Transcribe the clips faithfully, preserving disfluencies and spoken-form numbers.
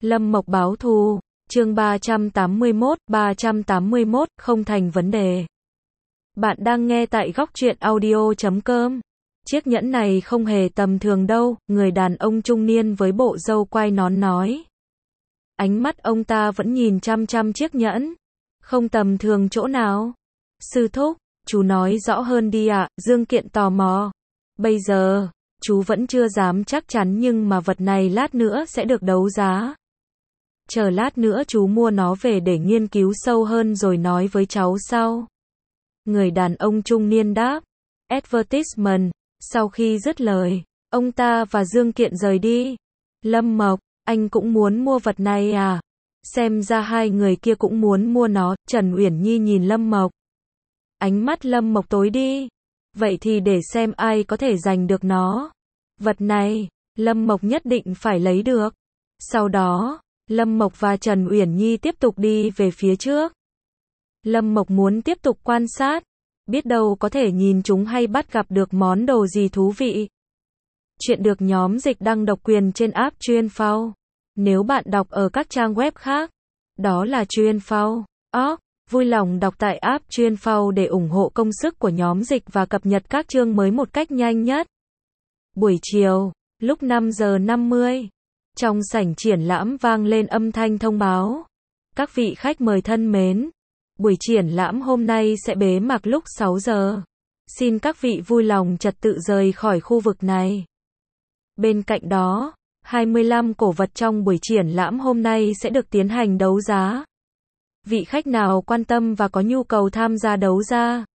Lâm Mộc báo thù, chương ba trăm tám mươi mốt, ba trăm tám mươi mốt, không thành vấn đề. Bạn đang nghe tại góc truyện audio chấm com. Chiếc nhẫn này không hề tầm thường đâu, người đàn ông trung niên với bộ râu quai nón nói. Ánh mắt ông ta vẫn nhìn chăm chăm chiếc nhẫn. Không tầm thường chỗ nào? Sư thúc, chú nói rõ hơn đi ạ, Dương Kiện tò mò. Bây giờ, chú vẫn chưa dám chắc chắn nhưng mà vật này lát nữa sẽ được đấu giá. Chờ lát nữa chú mua nó về để nghiên cứu sâu hơn rồi nói với cháu sau. Người đàn ông trung niên đáp. Advertisement. Sau khi dứt lời, ông ta và Dương Kiện rời đi. Lâm Mộc, anh cũng muốn mua vật này à? Xem ra hai người kia cũng muốn mua nó. Trần Uyển Nhi nhìn Lâm Mộc. Ánh mắt Lâm Mộc tối đi. Vậy thì để xem ai có thể giành được nó. Vật này, Lâm Mộc nhất định phải lấy được. Sau đó, Lâm Mộc và Trần Uyển Nhi tiếp tục đi về phía trước. Lâm Mộc muốn tiếp tục quan sát, biết đâu có thể nhìn chúng hay bắt gặp được món đồ gì thú vị. Chuyện được nhóm dịch đăng độc quyền trên app Chuyên Phao. Nếu bạn đọc ở các trang web khác, đó là Chuyên Phao. org, vui lòng đọc tại app Chuyên Phao để ủng hộ công sức của nhóm dịch và cập nhật các chương mới một cách nhanh nhất. Buổi chiều, lúc năm giờ năm mươi, trong sảnh triển lãm vang lên âm thanh thông báo. Các vị khách mời thân mến, buổi triển lãm hôm nay sẽ bế mạc lúc sáu giờ. Xin các vị vui lòng trật tự rời khỏi khu vực này. Bên cạnh đó, hai mươi lăm cổ vật trong buổi triển lãm hôm nay sẽ được tiến hành đấu giá. Vị khách nào quan tâm và có nhu cầu tham gia đấu giá,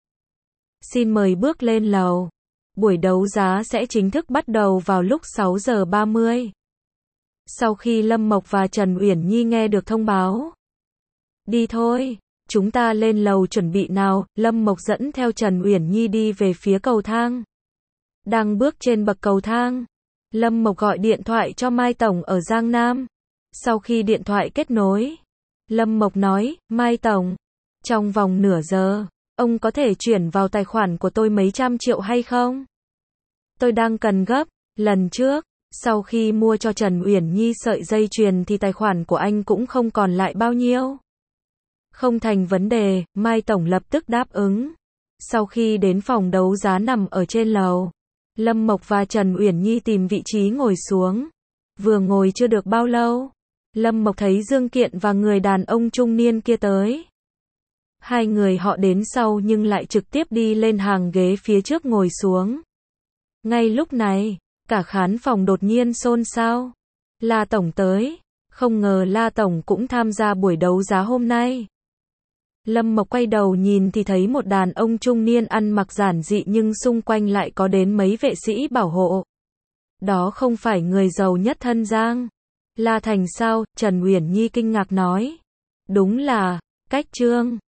xin mời bước lên lầu. Buổi đấu giá sẽ chính thức bắt đầu vào lúc sáu giờ ba mươi. Sau khi Lâm Mộc và Trần Uyển Nhi nghe được thông báo. Đi thôi, chúng ta lên lầu chuẩn bị nào. Lâm Mộc dẫn theo Trần Uyển Nhi đi về phía cầu thang. Đang bước trên bậc cầu thang, Lâm Mộc gọi điện thoại cho Mai Tổng ở Giang Nam. Sau khi điện thoại kết nối, Lâm Mộc nói, Mai Tổng, trong vòng nửa giờ, ông có thể chuyển vào tài khoản của tôi mấy trăm triệu hay không? Tôi đang cần gấp. Lần trước, sau khi mua cho Trần Uyển Nhi sợi dây chuyền thì tài khoản của anh cũng không còn lại bao nhiêu. Không thành vấn đề, Mai Tổng lập tức đáp ứng. Sau khi đến phòng đấu giá nằm ở trên lầu, Lâm Mộc và Trần Uyển Nhi tìm vị trí ngồi xuống. Vừa ngồi chưa được bao lâu, Lâm Mộc thấy Dương Kiện và người đàn ông trung niên kia tới. Hai người họ đến sau nhưng lại trực tiếp đi lên hàng ghế phía trước ngồi xuống. Ngay lúc này, cả khán phòng đột nhiên xôn xao. La Tổng tới. Không ngờ La Tổng cũng tham gia buổi đấu giá hôm nay. Lâm Mộc quay đầu nhìn thì thấy một đàn ông trung niên ăn mặc giản dị nhưng xung quanh lại có đến mấy vệ sĩ bảo hộ. Đó không phải người giàu nhất Thân Giang. La Thành sao? Trần Uyển Nhi kinh ngạc nói. Đúng là, Cách Trương.